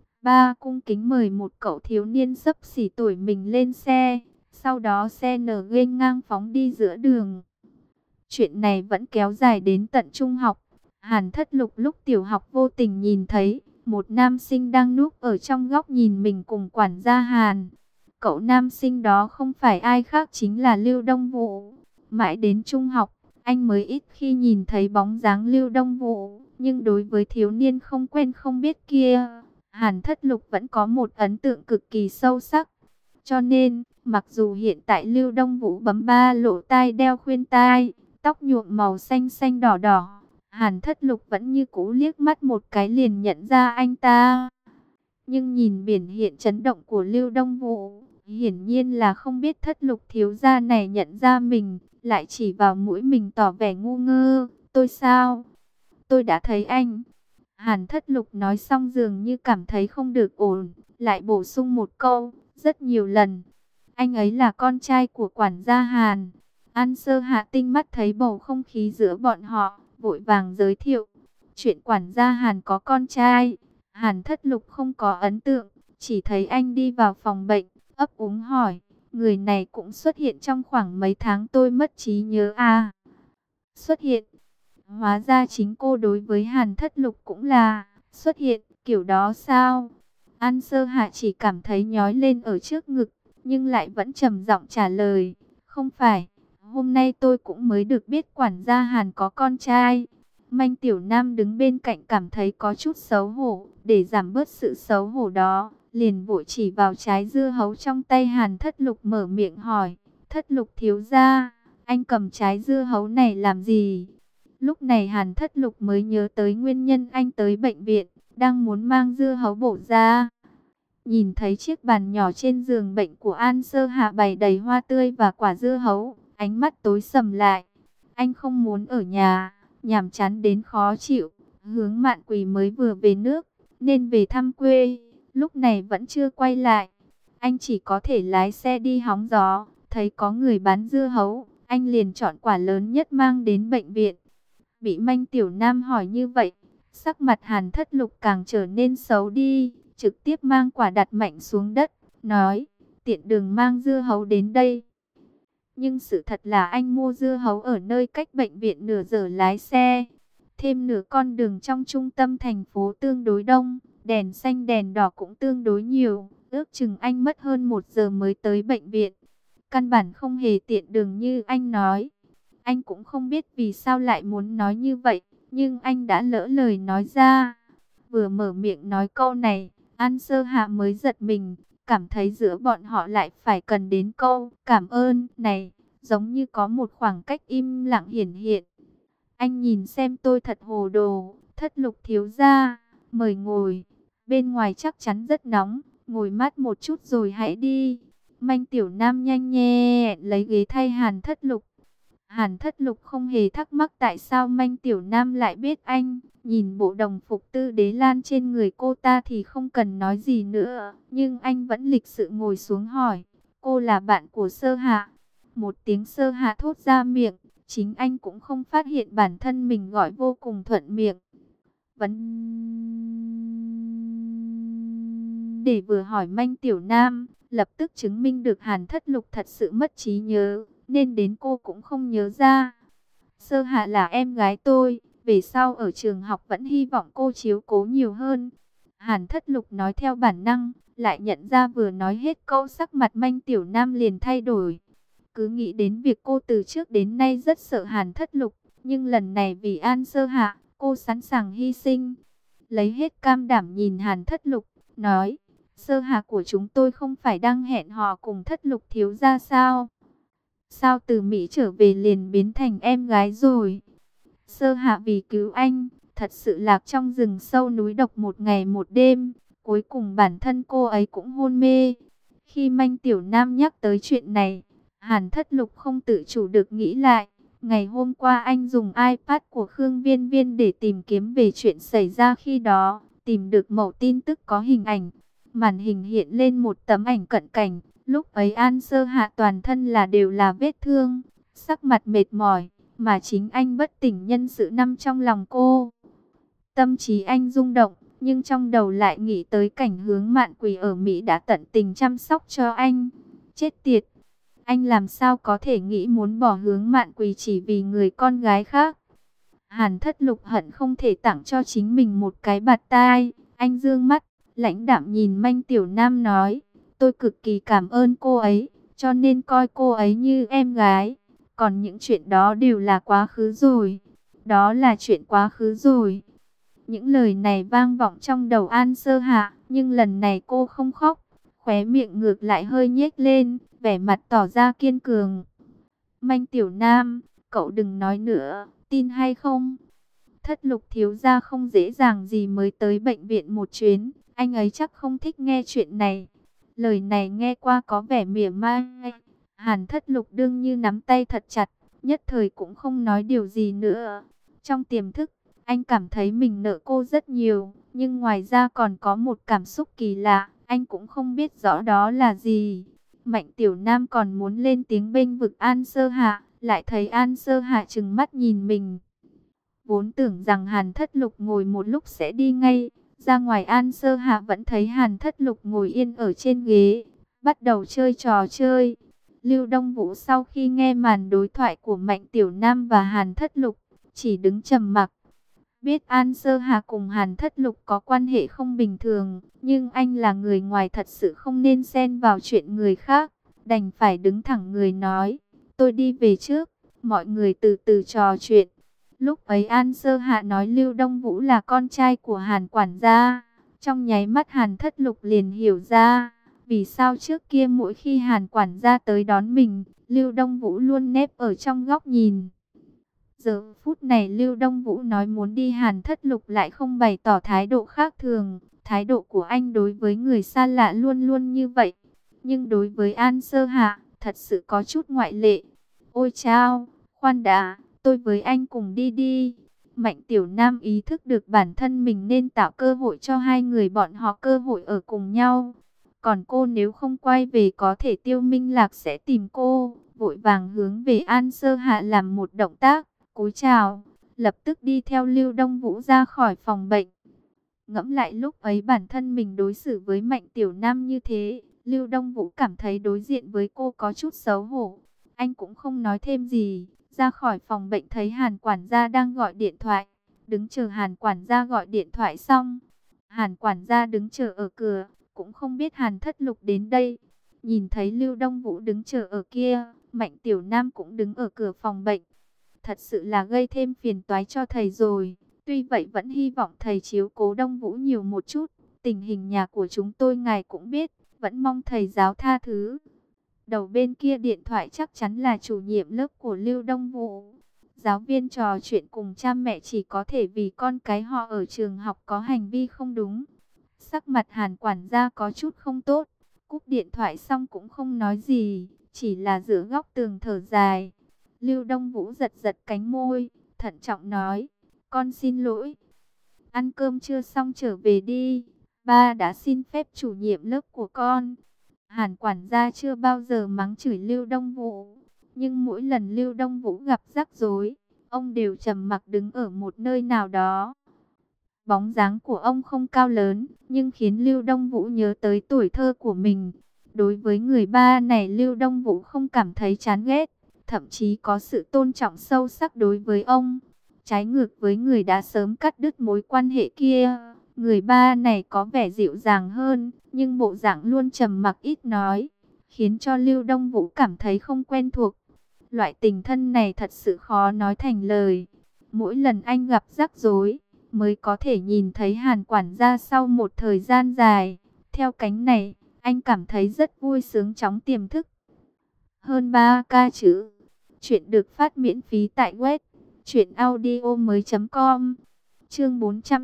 Ba cung kính mời một cậu thiếu niên xấp xỉ tuổi mình lên xe, sau đó xe nở nghênh ngang phóng đi giữa đường. Chuyện này vẫn kéo dài đến tận trung học. Hàn Thất Lục lúc tiểu học vô tình nhìn thấy một nam sinh đang núp ở trong góc nhìn mình cùng quản gia Hàn. Cậu nam sinh đó không phải ai khác chính là Lưu Đông Vũ. Mãi đến trung học, anh mới ít khi nhìn thấy bóng dáng Lưu Đông Vũ. Nhưng đối với thiếu niên không quen không biết kia, Hàn Thất Lục vẫn có một ấn tượng cực kỳ sâu sắc. Cho nên, mặc dù hiện tại Lưu Đông Vũ bấm ba lỗ tai đeo khuyên tai, tóc nhuộm màu xanh xanh đỏ đỏ, Hàn Thất Lục vẫn như cũ liếc mắt một cái liền nhận ra anh ta. Nhưng nhìn biểu hiện chấn động của Lưu Đông Vũ, hiển nhiên là không biết Thất Lục thiếu gia này nhận ra mình, lại chỉ vào mũi mình tỏ vẻ ngu ngơ. Tôi sao? Tôi đã thấy anh. Hàn Thất Lục nói xong dường như cảm thấy không được ổn, lại bổ sung một câu, rất nhiều lần. Anh ấy là con trai của quản gia Hàn. An Sơ Hạ tinh mắt thấy bầu không khí giữa bọn họ, vội vàng giới thiệu. Chuyện quản gia Hàn có con trai. Hàn Thất Lục không có ấn tượng, chỉ thấy anh đi vào phòng bệnh, ấp úng hỏi. Người này cũng xuất hiện trong khoảng mấy tháng tôi mất trí nhớ à? Xuất hiện. Hóa ra chính cô đối với Hàn Thất Lục cũng là xuất hiện kiểu đó sao? An Sơ Hạ chỉ cảm thấy nhói lên ở trước ngực, nhưng lại vẫn trầm giọng trả lời. Không phải, hôm nay tôi cũng mới được biết quản gia Hàn có con trai. Manh Tiểu Nam đứng bên cạnh cảm thấy có chút xấu hổ, để giảm bớt sự xấu hổ đó, liền vội chỉ vào trái dưa hấu trong tay Hàn Thất Lục mở miệng hỏi. Thất Lục thiếu gia, anh cầm trái dưa hấu này làm gì? Lúc này Hàn Thất Lục mới nhớ tới nguyên nhân anh tới bệnh viện, đang muốn mang dưa hấu bổ ra. Nhìn thấy chiếc bàn nhỏ trên giường bệnh của An Sơ Hạ bày đầy hoa tươi và quả dưa hấu, ánh mắt tối sầm lại. Anh không muốn ở nhà, nhàm chán đến khó chịu. Hướng Mạn Quỳ mới vừa về nước, nên về thăm quê, lúc này vẫn chưa quay lại. Anh chỉ có thể lái xe đi hóng gió, thấy có người bán dưa hấu, anh liền chọn quả lớn nhất mang đến bệnh viện. Bị Manh Tiểu Nam hỏi như vậy, sắc mặt Hàn Thất Lục càng trở nên xấu đi, trực tiếp mang quả đặt mạnh xuống đất, nói, tiện đường mang dưa hấu đến đây. Nhưng sự thật là anh mua dưa hấu ở nơi cách bệnh viện nửa giờ lái xe. Thêm nửa con đường trong trung tâm thành phố tương đối đông, đèn xanh đèn đỏ cũng tương đối nhiều, ước chừng anh mất hơn 1 giờ mới tới bệnh viện. Căn bản không hề tiện đường như anh nói. Anh cũng không biết vì sao lại muốn nói như vậy, nhưng anh đã lỡ lời nói ra. Vừa mở miệng nói câu này, An Sơ Hạ mới giật mình, cảm thấy giữa bọn họ lại phải cần đến câu cảm ơn này, giống như có một khoảng cách im lặng hiển hiện. Anh nhìn xem tôi thật hồ đồ. Thất Lục thiếu gia, mời ngồi. Bên ngoài chắc chắn rất nóng, ngồi mát một chút rồi hãy đi. Manh Tiểu Nam nhanh nhẹn lấy ghế thay Hàn Thất Lục. Hàn Thất Lục không hề thắc mắc tại sao Manh Tiểu Nam lại biết anh. Nhìn bộ đồng phục Tư Đế Lan trên người cô ta thì không cần nói gì nữa. Nhưng anh vẫn lịch sự ngồi xuống hỏi, cô là bạn của Sơ Hạ? Một tiếng Sơ Hạ thốt ra miệng, chính anh cũng không phát hiện bản thân mình gọi vô cùng thuận miệng. Vấn đề vừa hỏi Manh Tiểu Nam, lập tức chứng minh được Hàn Thất Lục thật sự mất trí nhớ, nên đến cô cũng không nhớ ra. Sơ Hạ là em gái tôi, về sau ở trường học vẫn hy vọng cô chiếu cố nhiều hơn. Hàn Thất Lục nói theo bản năng, lại nhận ra vừa nói hết câu sắc mặt Manh Tiểu Nam liền thay đổi. Cứ nghĩ đến việc cô từ trước đến nay rất sợ Hàn Thất Lục, nhưng lần này vì An Sơ Hạ, cô sẵn sàng hy sinh. Lấy hết cam đảm nhìn Hàn Thất Lục, nói, Sơ Hạ của chúng tôi không phải đang hẹn hò cùng Thất Lục thiếu gia sao? Sao từ Mỹ trở về liền biến thành em gái rồi? Sơ Hạ vì cứu anh, thật sự lạc trong rừng sâu núi độc một ngày một đêm. Cuối cùng bản thân cô ấy cũng hôn mê. Khi Manh Tiểu Nam nhắc tới chuyện này, Hàn Thất Lục không tự chủ được nghĩ lại. Ngày hôm qua anh dùng iPad của Khương Viên Viên để tìm kiếm về chuyện xảy ra khi đó. Tìm được mẩu tin tức có hình ảnh. Màn hình hiện lên một tấm ảnh cận cảnh. Lúc ấy An Sơ Hạ toàn thân đều là vết thương, sắc mặt mệt mỏi, mà chính anh bất tỉnh nhân sự nằm trong lòng cô. Tâm trí anh rung động, nhưng trong đầu lại nghĩ tới cảnh Hướng Mạn Quỳ ở Mỹ đã tận tình chăm sóc cho anh. Chết tiệt, anh làm sao có thể nghĩ muốn bỏ Hướng Mạn Quỳ chỉ vì người con gái khác. Hàn Thất Lục hận không thể tặng cho chính mình một cái bạt tai. Anh dương mắt, lãnh đạm nhìn Manh Tiểu Nam nói, tôi cực kỳ cảm ơn cô ấy, cho nên coi cô ấy như em gái. Còn những chuyện đó đều là quá khứ rồi. Đó là chuyện quá khứ rồi. Những lời này vang vọng trong đầu An Sơ Hạ, nhưng lần này cô không khóc, khóe miệng ngược lại hơi nhếch lên, vẻ mặt tỏ ra kiên cường. Manh Tiểu Nam, cậu đừng nói nữa, tin hay không? Thất Lục thiếu gia không dễ dàng gì mới tới bệnh viện một chuyến, anh ấy chắc không thích nghe chuyện này. Lời này nghe qua có vẻ mỉa mai. Hàn Thất Lục đương như nắm tay thật chặt, nhất thời cũng không nói điều gì nữa. Trong tiềm thức, anh cảm thấy mình nợ cô rất nhiều, nhưng ngoài ra còn có một cảm xúc kỳ lạ, anh cũng không biết rõ đó là gì. Mạnh Tiểu Nam còn muốn lên tiếng bênh vực An Sơ Hạ, lại thấy An Sơ Hạ trừng mắt nhìn mình. Vốn tưởng rằng Hàn Thất Lục ngồi một lúc sẽ đi ngay, ra ngoài An Sơ Hạ vẫn thấy Hàn Thất Lục ngồi yên ở trên ghế, bắt đầu chơi trò chơi. Lưu Đông Vũ sau khi nghe màn đối thoại của Mạnh Tiểu Nam và Hàn Thất Lục, chỉ đứng trầm mặc. Biết An Sơ Hạ cùng Hàn Thất Lục có quan hệ không bình thường, nhưng anh là người ngoài thật sự không nên xen vào chuyện người khác, đành phải đứng thẳng người nói, tôi đi về trước, mọi người từ từ trò chuyện. Lúc ấy An Sơ Hạ nói Lưu Đông Vũ là con trai của Hàn quản gia, trong nháy mắt Hàn Thất Lục liền hiểu ra, vì sao trước kia mỗi khi Hàn quản gia tới đón mình, Lưu Đông Vũ luôn nép ở trong góc nhìn. Giờ phút này Lưu Đông Vũ nói muốn đi, Hàn Thất Lục lại không bày tỏ thái độ khác thường. Thái độ của anh đối với người xa lạ luôn luôn như vậy. Nhưng đối với An Sơ Hạ, thật sự có chút ngoại lệ. Ôi chao, khoan đã, tôi với anh cùng đi đi. Mạnh Tiểu Nam ý thức được bản thân mình nên tạo cơ hội cho hai người bọn họ cơ hội ở cùng nhau. Còn cô nếu không quay về có thể Tiêu Minh Lạc sẽ tìm cô. Vội vàng hướng về An Sơ Hạ làm một động tác, cúi chào, lập tức đi theo Lưu Đông Vũ ra khỏi phòng bệnh. Ngẫm lại lúc ấy bản thân mình đối xử với Mạnh Tiểu Nam như thế, Lưu Đông Vũ cảm thấy đối diện với cô có chút xấu hổ. Anh cũng không nói thêm gì, ra khỏi phòng bệnh thấy Hàn quản gia đang gọi điện thoại, đứng chờ Hàn quản gia gọi điện thoại xong. Hàn quản gia đứng chờ ở cửa, cũng không biết Hàn Thất Lục đến đây. Nhìn thấy Lưu Đông Vũ đứng chờ ở kia, Mạnh Tiểu Nam cũng đứng ở cửa phòng bệnh. Thật sự là gây thêm phiền toái cho thầy rồi. Tuy vậy vẫn hy vọng thầy chiếu cố Đông Vũ nhiều một chút. Tình hình nhà của chúng tôi ngài cũng biết, vẫn mong thầy giáo tha thứ. Đầu bên kia điện thoại chắc chắn là chủ nhiệm lớp của Lưu Đông Vũ. Giáo viên trò chuyện cùng cha mẹ chỉ có thể vì con cái họ ở trường học có hành vi không đúng. Sắc mặt Hàn quản gia có chút không tốt. Cúp điện thoại xong cũng không nói gì, chỉ là giữa góc tường thở dài. Lưu Đông Vũ giật giật cánh môi, thận trọng nói, con xin lỗi. Ăn cơm chưa xong trở về đi, ba đã xin phép chủ nhiệm lớp của con. Hàn quản gia chưa bao giờ mắng chửi Lưu Đông Vũ, nhưng mỗi lần Lưu Đông Vũ gặp rắc rối, ông đều trầm mặc đứng ở một nơi nào đó. Bóng dáng của ông không cao lớn, nhưng khiến Lưu Đông Vũ nhớ tới tuổi thơ của mình. Đối với người ba này Lưu Đông Vũ không cảm thấy chán ghét, thậm chí có sự tôn trọng sâu sắc đối với ông. Trái ngược với người đã sớm cắt đứt mối quan hệ kia, người ba này có vẻ dịu dàng hơn, nhưng bộ dạng luôn trầm mặc ít nói, khiến cho Lưu Đông Vũ cảm thấy không quen thuộc. Loại tình thân này thật sự khó nói thành lời. Mỗi lần anh gặp rắc rối, mới có thể nhìn thấy Hàn quản gia sau một thời gian dài. theo cánh này, anh cảm thấy rất vui sướng chóng tiềm thức. Hơn 3k chữ. Chuyện được phát miễn phí tại web truyệnaudiomoi.com. Chương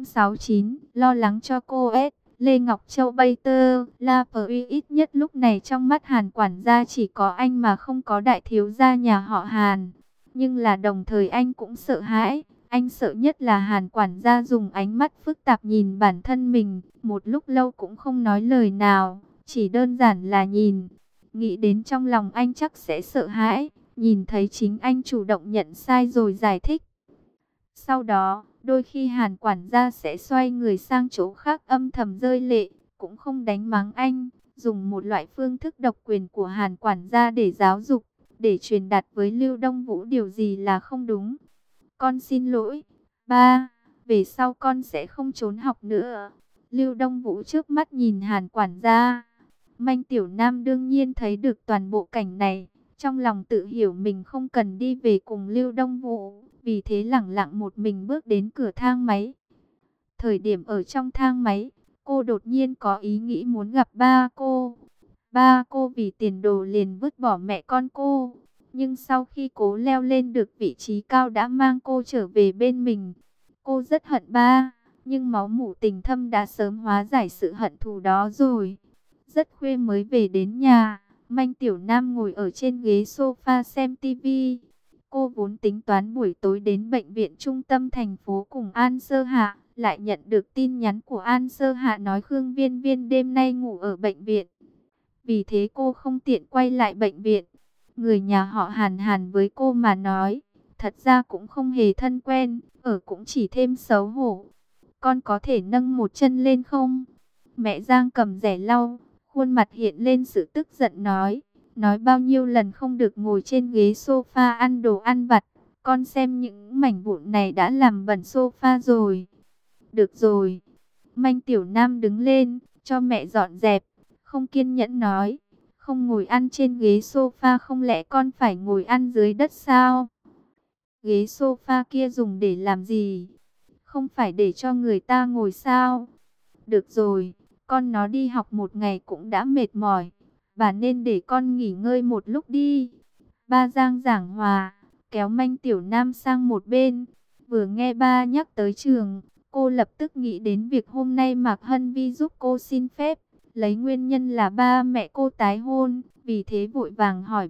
469, lo lắng cho cô S. Lê Ngọc Châu bay tơ, La Pui ít nhất lúc này trong mắt Hàn quản gia chỉ có anh mà không có đại thiếu gia nhà họ Hàn. Nhưng là đồng thời anh cũng sợ hãi, anh sợ nhất là Hàn quản gia dùng ánh mắt phức tạp nhìn bản thân mình, một lúc lâu cũng không nói lời nào, chỉ đơn giản là nhìn. Nghĩ đến trong lòng anh chắc sẽ sợ hãi, nhìn thấy chính anh chủ động nhận sai rồi giải thích. Sau đó, đôi khi Hàn quản gia sẽ xoay người sang chỗ khác âm thầm rơi lệ, cũng không đánh mắng anh, dùng một loại phương thức độc quyền của Hàn quản gia để giáo dục, để truyền đạt với Lưu Đông Vũ điều gì là không đúng. Con xin lỗi, ba, về sau con sẽ không trốn học nữa. Lưu Đông Vũ trước mắt nhìn Hàn quản gia. Manh Tiểu Nam đương nhiên thấy được toàn bộ cảnh này, trong lòng tự hiểu mình không cần đi về cùng Lưu Đông Vũ, vì thế lẳng lặng một mình bước đến cửa thang máy. Thời điểm ở trong thang máy, cô đột nhiên có ý nghĩ muốn gặp ba cô. Ba cô vì tiền đồ liền vứt bỏ mẹ con cô, nhưng sau khi cố leo lên được vị trí cao đã mang cô trở về bên mình. Cô rất hận ba, nhưng máu mủ tình thâm đã sớm hóa giải sự hận thù đó rồi. Rất khuya mới về đến nhà, Manh Tiểu Nam ngồi ở trên ghế sofa xem tivi. Cô vốn tính toán buổi tối đến bệnh viện trung tâm thành phố cùng An Sơ Hạ, lại nhận được tin nhắn của An Sơ Hạ nói Khương Viên Viên đêm nay ngủ ở bệnh viện. Vì thế cô không tiện quay lại bệnh viện. Người nhà họ Hàn Hàn với cô mà nói, thật ra cũng không hề thân quen, ở cũng chỉ thêm xấu hổ. Con có thể nâng một chân lên không? Mẹ Giang cầm rẻ lau, khuôn mặt hiện lên sự tức giận nói bao nhiêu lần không được ngồi trên ghế sofa ăn đồ ăn vặt, con xem những mảnh vụn này đã làm bẩn sofa rồi. Được rồi. Manh Tiểu Nam đứng lên, cho mẹ dọn dẹp, không kiên nhẫn nói, không ngồi ăn trên ghế sofa không lẽ con phải ngồi ăn dưới đất sao? Ghế sofa kia dùng để làm gì? Không phải để cho người ta ngồi sao? Được rồi, con nó đi học một ngày cũng đã mệt mỏi, bà nên để con nghỉ ngơi một lúc đi. Ba Giang giảng hòa, kéo Manh Tiểu Nam sang một bên. Vừa nghe ba nhắc tới trường, cô lập tức nghĩ đến việc hôm nay Mạc Hân Vi giúp cô xin phép, lấy nguyên nhân là ba mẹ cô tái hôn, vì thế vội vàng hỏi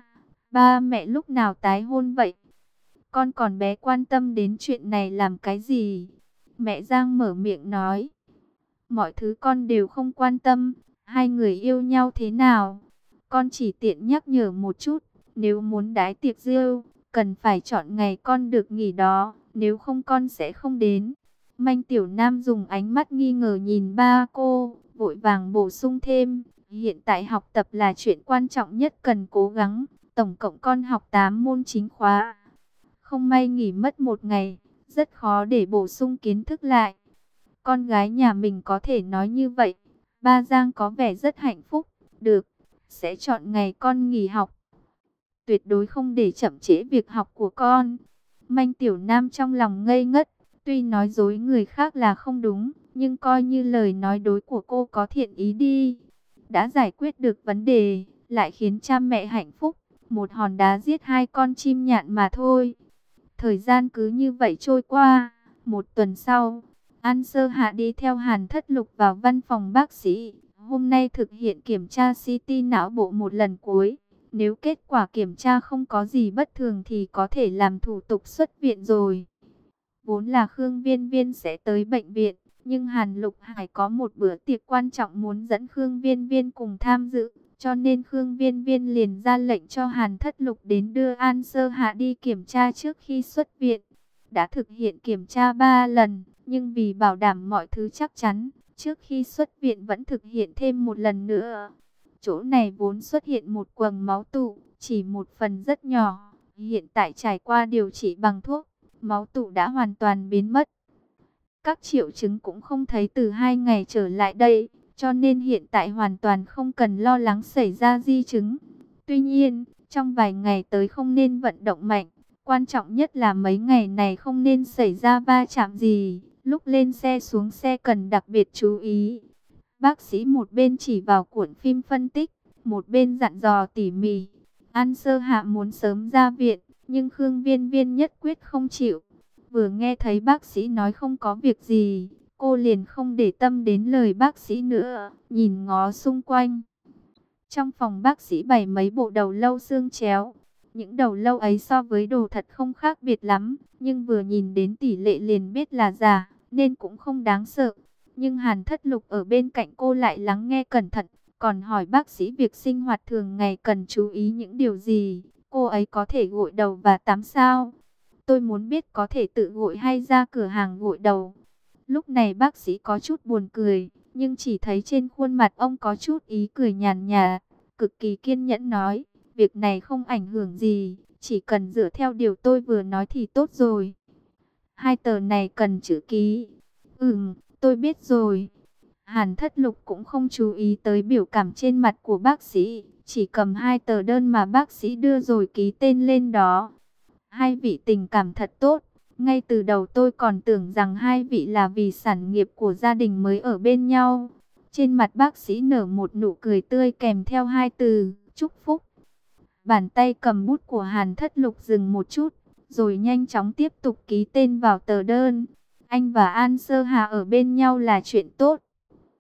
ba mẹ lúc nào tái hôn vậy? Con còn bé quan tâm đến chuyện này làm cái gì? Mẹ Giang mở miệng nói, mọi thứ con đều không quan tâm, hai người yêu nhau thế nào? Con chỉ tiện nhắc nhở một chút, nếu muốn đái tiệc rượu, cần phải chọn ngày con được nghỉ đó, nếu không con sẽ không đến. Manh Tiểu Nam dùng ánh mắt nghi ngờ nhìn ba cô, vội vàng bổ sung thêm, hiện tại học tập là chuyện quan trọng nhất cần cố gắng, tổng cộng con học 8 môn chính khóa. Không may nghỉ mất một ngày, rất khó để bổ sung kiến thức lại. Con gái nhà mình có thể nói như vậy, ba Giang có vẻ rất hạnh phúc, được, sẽ chọn ngày con nghỉ học. Tuyệt đối không để chậm trễ việc học của con. Manh Tiểu Nam trong lòng ngây ngất, tuy nói dối người khác là không đúng, nhưng coi như lời nói dối của cô có thiện ý đi. Đã giải quyết được vấn đề, lại khiến cha mẹ hạnh phúc, một hòn đá giết hai con chim nhạn mà thôi. Thời gian cứ như vậy trôi qua, một tuần sau, An Sơ Hạ đi theo Hàn Thất Lục vào văn phòng bác sĩ. Hôm nay thực hiện kiểm tra CT não bộ một lần cuối. Nếu kết quả kiểm tra không có gì bất thường thì có thể làm thủ tục xuất viện rồi. Vốn là Khương Viên Viên sẽ tới bệnh viện, nhưng Hàn Lục Hải có một bữa tiệc quan trọng muốn dẫn Khương Viên Viên cùng tham dự. Cho nên Khương Viên Viên liền ra lệnh cho Hàn Thất Lục đến đưa An Sơ Hạ đi kiểm tra trước khi xuất viện. Đã thực hiện kiểm tra 3 lần, nhưng vì bảo đảm mọi thứ chắc chắn, trước khi xuất viện vẫn thực hiện thêm một lần nữa. Chỗ này vốn xuất hiện một quầng máu tụ, chỉ một phần rất nhỏ. Hiện tại trải qua điều trị bằng thuốc, máu tụ đã hoàn toàn biến mất. Các triệu chứng cũng không thấy từ 2 ngày trở lại đây, cho nên hiện tại hoàn toàn không cần lo lắng xảy ra di chứng. Tuy nhiên, trong vài ngày tới không nên vận động mạnh. Quan trọng nhất là mấy ngày này không nên xảy ra va chạm gì. Lúc lên xe xuống xe cần đặc biệt chú ý. Bác sĩ một bên chỉ vào cuộn phim phân tích, một bên dặn dò tỉ mỉ. An Sơ Hạ muốn sớm ra viện, nhưng Khương Viên Viên nhất quyết không chịu. Vừa nghe thấy bác sĩ nói không có việc gì, cô liền không để tâm đến lời bác sĩ nữa, nhìn ngó xung quanh. Trong phòng bác sĩ bày mấy bộ đầu lâu xương chéo. Những đầu lâu ấy so với đồ thật không khác biệt lắm, nhưng vừa nhìn đến tỷ lệ liền biết là giả, nên cũng không đáng sợ. Nhưng Hàn Thất Lục ở bên cạnh cô lại lắng nghe cẩn thận, còn hỏi bác sĩ việc sinh hoạt thường ngày cần chú ý những điều gì. Cô ấy có thể gội đầu và tắm sao? Tôi muốn biết có thể tự gội hay ra cửa hàng gội đầu. Lúc này bác sĩ có chút buồn cười, nhưng chỉ thấy trên khuôn mặt ông có chút ý cười nhàn nhạt, cực kỳ kiên nhẫn nói, việc này không ảnh hưởng gì, chỉ cần dựa theo điều tôi vừa nói thì tốt rồi. Hai tờ này cần chữ ký. Tôi biết rồi. Hàn Thất Lục cũng không chú ý tới biểu cảm trên mặt của bác sĩ, chỉ cầm hai tờ đơn mà bác sĩ đưa rồi ký tên lên đó. Hai vị tình cảm thật tốt. Ngay từ đầu tôi còn tưởng rằng hai vị là vì sản nghiệp của gia đình mới ở bên nhau. Trên mặt bác sĩ nở một nụ cười tươi kèm theo hai từ, chúc phúc. Bàn tay cầm bút của Hàn Thất Lục dừng một chút, rồi nhanh chóng tiếp tục ký tên vào tờ đơn. Anh và An Sơ Hà ở bên nhau là chuyện tốt.